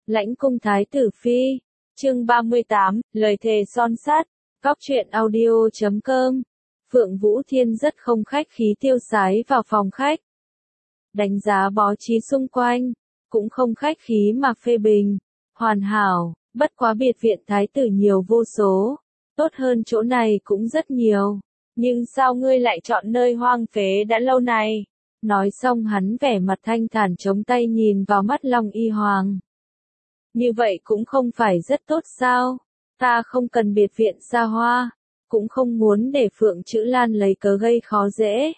Lãnh cung thái tử phi, chương 38, lời thề son sắt, góc truyện audio.com. Phượng Vũ Thiên rất không khách khí tiêu sái vào phòng khách. Đánh giá bố trí xung quanh, cũng không khách khí mà phê bình. Hoàn hảo, bất quá biệt viện thái tử nhiều vô số, tốt hơn chỗ này cũng rất nhiều. Nhưng sao ngươi lại chọn nơi hoang phế đã lâu này? Nói xong hắn vẻ mặt thanh thản chống tay nhìn vào mắt Long Y Hoàng. Như vậy cũng không phải rất tốt sao? Ta không cần biệt viện xa hoa, cũng không muốn để Phượng Chữ Lan lấy cớ gây khó dễ.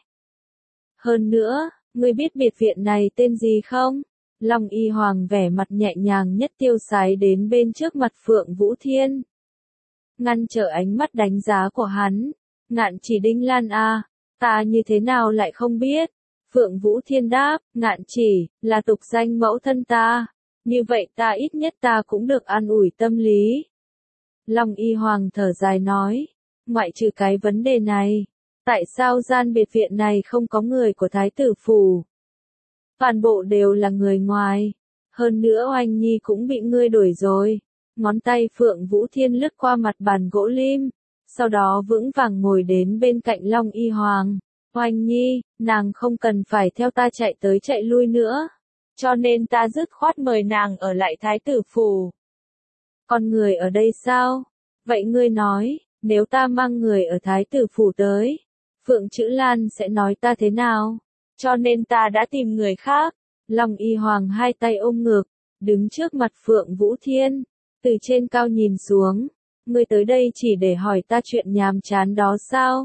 Hơn nữa, ngươi biết biệt viện này tên gì không? Long Y Hoàng vẻ mặt nhẹ nhàng nhất tiêu sái đến bên trước mặt Phượng Vũ Thiên. Ngăn trở ánh mắt đánh giá của hắn. Ngạn Chỉ Đinh Lan à, ta như thế nào lại không biết? Phượng Vũ Thiên đáp, Ngạn Chỉ, là tục danh mẫu thân ta. Như vậy ta ít nhất ta cũng được an ủi tâm lý. Long Y Hoàng thở dài nói, ngoại trừ cái vấn đề này, tại sao gian biệt viện này không có người của Thái tử phủ? Toàn bộ đều là người ngoài. Hơn nữa Oanh Nhi cũng bị ngươi đuổi rồi. Ngón tay Phượng Vũ Thiên lướt qua mặt bàn gỗ lim, sau đó vững vàng ngồi đến bên cạnh Long Y Hoàng. Oanh Nhi, nàng không cần phải theo ta chạy tới chạy lui nữa, cho nên ta dứt khoát mời nàng ở lại Thái tử phủ. Con người ở đây sao? Vậy ngươi nói, nếu ta mang người ở Thái tử phủ tới, Phượng Chữ Lan sẽ nói ta thế nào? Cho nên ta đã tìm người khác. Long Y Hoàng hai tay ôm ngực, đứng trước mặt Phượng Vũ Thiên, từ trên cao nhìn xuống. Ngươi tới đây chỉ để hỏi ta chuyện nhàm chán đó sao?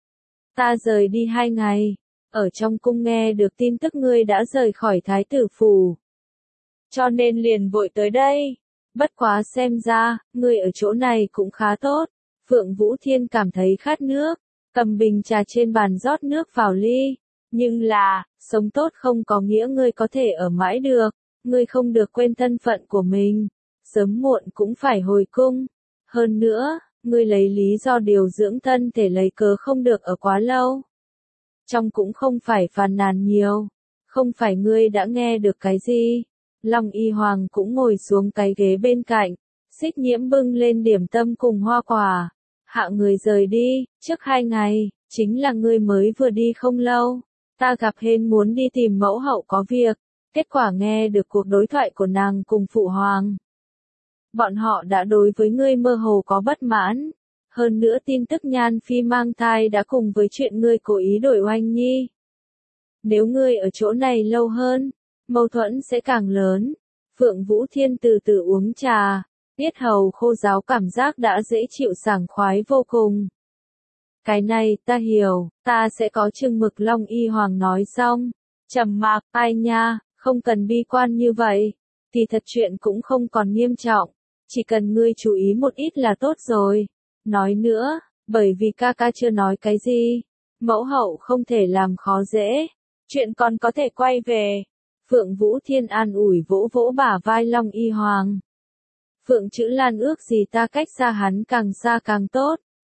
Ta rời đi 2 ngày, ở trong cung nghe được tin tức ngươi đã rời khỏi Thái tử phủ, cho nên liền vội tới đây. Bất quá xem ra, ngươi ở chỗ này cũng khá tốt. Phượng Vũ Thiên cảm thấy khát nước, cầm bình trà trên bàn rót nước vào ly. Nhưng là, sống tốt không có nghĩa ngươi có thể ở mãi được, ngươi không được quên thân phận của mình, sớm muộn cũng phải hồi cung. Hơn nữa, ngươi lấy lý do điều dưỡng thân thể lấy cớ không được ở quá lâu. Trong cũng không phải phàn nàn nhiều, không phải ngươi đã nghe được cái gì. Long Y Hoàng cũng ngồi xuống cái ghế bên cạnh, Xích Nhiễm bưng lên điểm tâm cùng hoa quả. Hạ người rời đi, trước 2 ngày, chính là ngươi mới vừa đi không lâu. Ta gặp Hên muốn đi tìm mẫu hậu có việc, kết quả nghe được cuộc đối thoại của nàng cùng phụ hoàng. Bọn họ đã đối với ngươi mơ hồ có bất mãn. Hơn nữa tin tức Nhan Phi mang thai đã cùng với chuyện ngươi cố ý đổi Oanh Nhi. Nếu ngươi ở chỗ này lâu hơn, mâu thuẫn sẽ càng lớn. Phượng Vũ Thiên từ từ uống trà, yết hầu khô ráo cảm giác đã dễ chịu sảng khoái vô cùng. Cái này ta hiểu, ta sẽ có chừng mực. Long Y Hoàng nói xong, trầm mặc, ai nha, không cần bi quan như vậy, thì thật chuyện cũng không còn nghiêm trọng, chỉ cần ngươi chú ý một ít là tốt rồi. Nói nữa, bởi vì ca ca chưa nói cái gì, mẫu hậu không thể làm khó dễ, chuyện còn có thể quay về. Phượng Vũ Thiên an ủi vỗ vỗ bả vai Long Y Hoàng. Phượng Chữ Lan ước gì ta cách xa hắn càng xa càng tốt.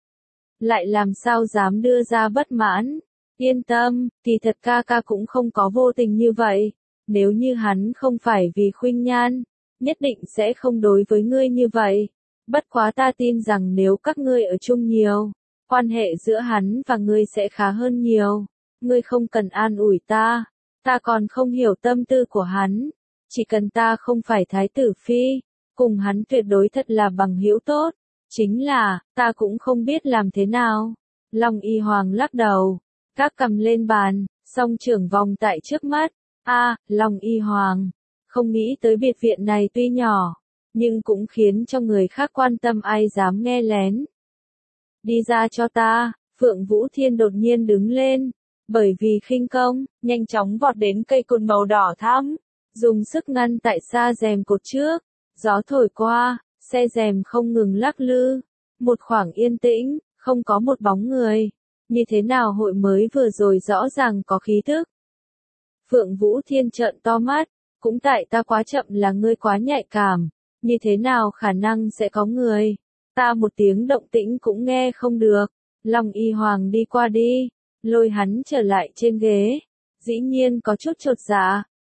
Lại làm sao dám đưa ra bất mãn. Yên tâm, thì thật ca ca cũng không có vô tình như vậy. Nếu như hắn không phải vì Khuynh Nhan, nhất định sẽ không đối với ngươi như vậy. Bất quá ta tin rằng nếu các ngươi ở chung nhiều, quan hệ giữa hắn và ngươi sẽ khá hơn nhiều. Ngươi không cần an ủi ta, ta còn không hiểu tâm tư của hắn. Chỉ cần ta không phải Thái tử phi, cùng hắn tuyệt đối thật là bằng hữu tốt. Chính là, ta cũng không biết làm thế nào. Long Y Hoàng lắc đầu, các cầm lên bàn, song trưởng vòng tại trước mắt. Long Y Hoàng, không nghĩ tới biệt viện này tuy nhỏ, nhưng cũng khiến cho người khác quan tâm, ai dám nghe lén. Đi ra cho ta. Phượng Vũ Thiên đột nhiên đứng lên, bởi vì khinh công, nhanh chóng vọt đến cây cột màu đỏ thắm, dùng sức ngăn tại xa rèm cột trước. Gió thổi qua, xe rèm không ngừng lắc lư, một khoảng yên tĩnh, không có một bóng người. Như thế nào hội mới vừa rồi rõ ràng có khí thức. Phượng Vũ Thiên trợn to mắt, cũng tại ta quá chậm là ngươi quá nhạy cảm, như thế nào khả năng sẽ có người, ta một tiếng động tĩnh cũng nghe không được. Long Y Hoàng đi qua đi, lôi hắn trở lại trên ghế, dĩ nhiên có chút chột dạ,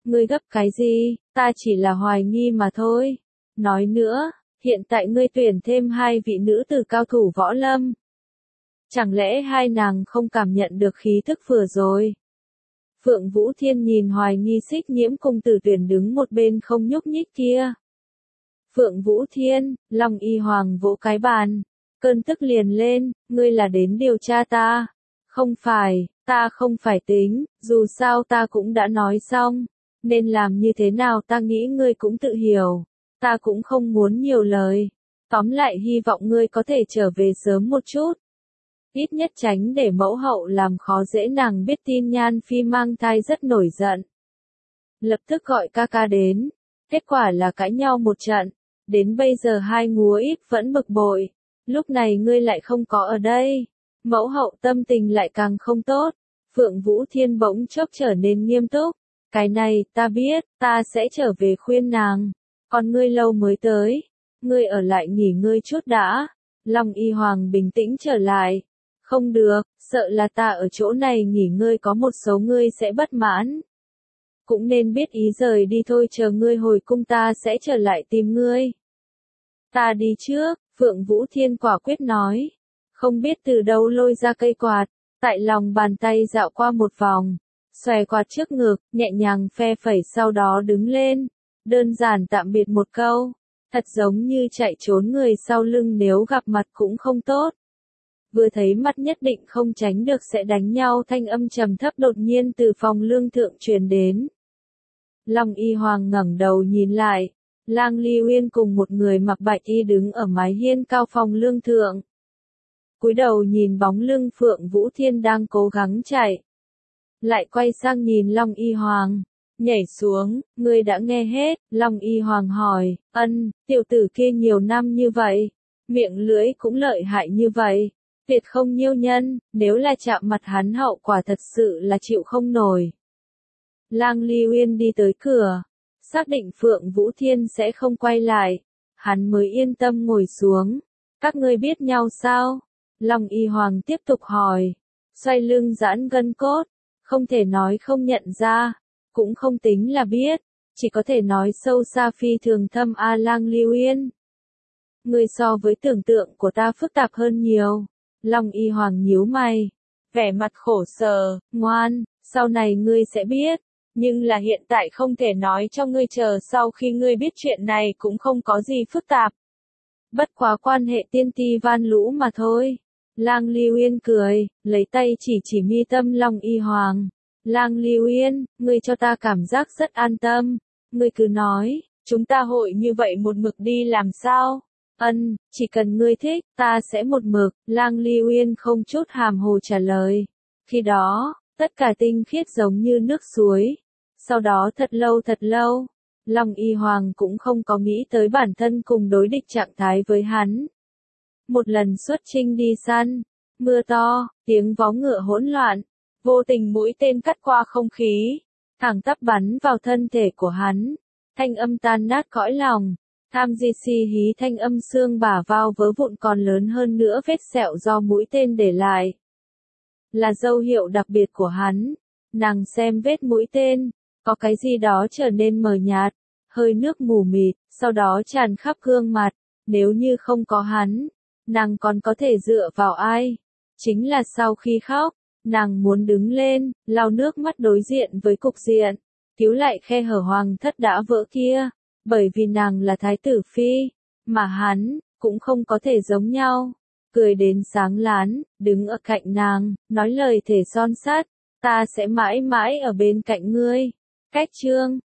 Ngươi gấp cái gì, ta chỉ là hoài nghi mà thôi. Nói nữa, hiện tại ngươi tuyển thêm 2 vị nữ tử cao thủ võ lâm. Chẳng lẽ hai nàng không cảm nhận được khí thức vừa rồi? Phượng Vũ Thiên nhìn hoài nghi Xích Nhiễm cung tử tuyển đứng một bên không nhúc nhích kia. Phượng Vũ Thiên, Long Y Hoàng vỗ cái bàn. Cơn tức liền lên, ngươi là đến điều tra ta. Không phải, ta không phải tính, dù sao ta cũng đã nói xong. Nên làm như thế nào ta nghĩ ngươi cũng tự hiểu. Ta cũng không muốn nhiều lời. Tóm lại hy vọng ngươi có thể trở về sớm một chút. Ít nhất tránh để mẫu hậu làm khó dễ nàng biết tin Nhan Phi mang thai rất nổi giận. Lập tức gọi ca ca đến. Kết quả là cãi nhau một trận. Đến bây giờ hai ngúa ít vẫn bực bội. Lúc này ngươi lại không có ở đây. Mẫu hậu tâm tình lại càng không tốt. Phượng Vũ Thiên bỗng chốc trở nên nghiêm túc. Cái này, ta biết, ta sẽ trở về khuyên nàng. Còn ngươi lâu mới tới. Ngươi ở lại nghỉ ngơi chút đã. Long Y Hoàng bình tĩnh trở lại. Không được, sợ là ta ở chỗ này nghỉ ngơi có một số ngươi sẽ bất mãn. Cũng nên biết ý rời đi thôi, chờ ngươi hồi cung ta sẽ trở lại tìm ngươi. Ta đi trước, Phượng Vũ Thiên quả quyết nói. Không biết từ đâu lôi ra cây quạt, tại lòng bàn tay dạo qua một vòng. Xòe quạt trước ngực, nhẹ nhàng phe phẩy sau đó đứng lên. Đơn giản tạm biệt một câu. Thật giống như chạy trốn người sau lưng nếu gặp mặt cũng không tốt. Vừa thấy mắt nhất định không tránh được sẽ đánh nhau, thanh âm trầm thấp đột nhiên từ phòng lương thượng truyền đến. Long Y Hoàng ngẩng đầu nhìn lại, Lang Ly Uyên cùng một người mặc bạch y đứng ở mái hiên cao phòng lương thượng. Cúi đầu nhìn bóng lưng Phượng Vũ Thiên đang cố gắng chạy. Lại quay sang nhìn Long Y Hoàng, nhảy xuống, ngươi đã nghe hết, Long Y Hoàng hỏi, tiểu tử kia nhiều năm như vậy, miệng lưỡi cũng lợi hại như vậy. Tuyệt không nhiêu nhân, nếu là chạm mặt hắn hậu quả thật sự là chịu không nổi. Lang Ly Uyên đi tới cửa, xác định Phượng Vũ Thiên sẽ không quay lại, hắn mới yên tâm ngồi xuống. Các ngươi biết nhau sao? Long Y Hoàng tiếp tục hỏi, xoay lưng giãn gân cốt, không thể nói không nhận ra, cũng không tính là biết, chỉ có thể nói sâu xa phi thường thâm a Lang Ly Uyên. Ngươi so với tưởng tượng của ta phức tạp hơn nhiều. Long Y Hoàng nhíu mày, vẻ mặt khổ sở, ngoan, sau này ngươi sẽ biết, nhưng là hiện tại không thể nói cho ngươi, chờ sau khi ngươi biết chuyện này cũng không có gì phức tạp. Bất quá quan hệ tiên ti van lũ mà thôi. Lang Ly Uyên cười, lấy tay chỉ mi tâm Long Y Hoàng. Lang Ly Uyên, ngươi cho ta cảm giác rất an tâm. Ngươi cứ nói, chúng ta hội như vậy một mực đi làm sao? Chỉ cần ngươi thích, ta sẽ một mực, Lang Ly Uyên không chút hàm hồ trả lời. Khi đó, tất cả tinh khiết giống như nước suối. Sau đó thật lâu, Long Y Hoàng cũng không có nghĩ tới bản thân cùng đối địch trạng thái với hắn. Một lần xuất chinh đi săn, mưa to, tiếng vó ngựa hỗn loạn, vô tình mũi tên cắt qua không khí, thẳng tắp bắn vào thân thể của hắn, thanh âm tan nát cõi lòng. Tham di si hí thanh âm xương bả vào vỡ vụn còn lớn hơn nữa vết sẹo do mũi tên để lại. Là dấu hiệu đặc biệt của hắn. Nàng xem vết mũi tên, có cái gì đó trở nên mờ nhạt, hơi nước mù mịt, sau đó tràn khắp gương mặt. Nếu như không có hắn, nàng còn có thể dựa vào ai? Chính là sau khi khóc, nàng muốn đứng lên, lau nước mắt đối diện với cục diện, cứu lại khe hở hoàng thất đã vỡ kia. Bởi vì nàng là thái tử phi, mà hắn, cũng không có thể giống nhau. Cười đến sáng lán, đứng ở cạnh nàng, nói lời thề son sắt, ta sẽ mãi mãi ở bên cạnh ngươi. Cách chương